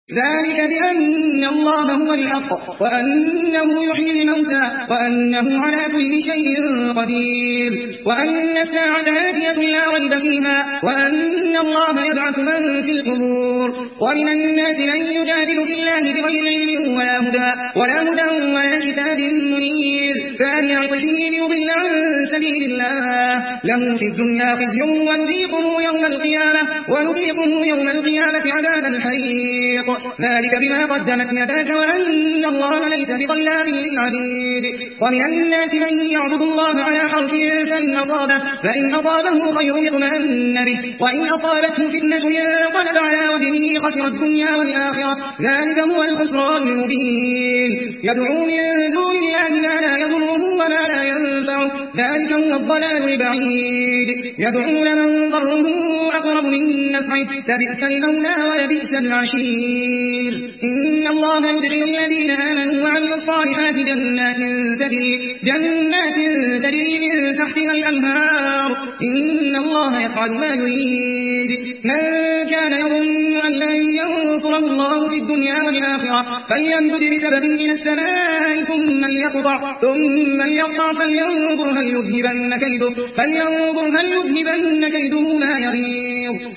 ذلك بأن الله هو الحق وأنه يحيي الموتى وأنه على كل شيء قدير وأن الساعة آتية لا ريب فيها وأن الله يبعث من في القبور ومن الناس من يجادل في الله بغير علم ولا هدى ولا كتاب منير فهل يعطيه ليضل عن سبيل الله له في الدنيا خزي ونذيقه يوم القيامة عذاب الحريق ذلك بما قدمت يداك وأن الله ليس بظلام للعبيد ومن الناس من يعبد الله على حرف فإن أصابه خير اطمأن به وإن أصابته فتنة انقلب على وجهه خسر الدنيا والآخرة ذلك هو الخسران المبين يدعو من دون الله ما لا يضره وما لا ينفعه ذلك هو الضلال البعيد يدعو لمن ضره أقرب من نفعه فبئس المولى ولبئس العشير إن الله يدخل الذين آمنوا وعملوا الصالحات جنات تجري من تحتها الأنهار إن الله يفعل ما يريد من كان يظن أن لن ينصره الله في الدنيا والآخرة فليمدد بسبب من السماء ثم ليقطع فلينظر هل يذهبن كيده ما يغيظ